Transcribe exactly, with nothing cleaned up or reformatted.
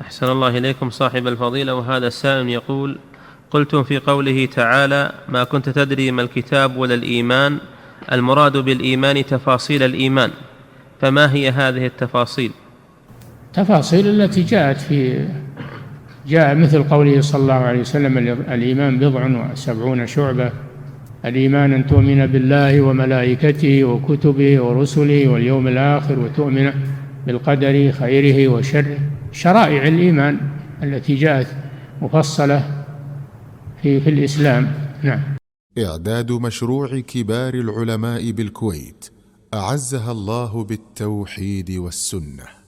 أحسن الله إليكم صاحب الفضيلة. وهذا السائل يقول: قلتم في قوله تعالى: ما كنت تدري ما الكتاب ولا الإيمان، المراد بالإيمان تفاصيل الإيمان، فما هي هذه التفاصيل؟ تفاصيل التي جاءت في جاء مثل قوله صلى الله عليه وسلم: الإيمان بضع وسبعون شعبة. الإيمان أن تؤمن بالله وملائكته وكتبه ورسله واليوم الآخر، وتؤمن بالقدر خيره وشره. شرائع الإيمان التي جاءت مفصلة في, في الإسلام. نعم. إعداد مشروع كبار العلماء بالكويت أعزها الله بالتوحيد والسنة.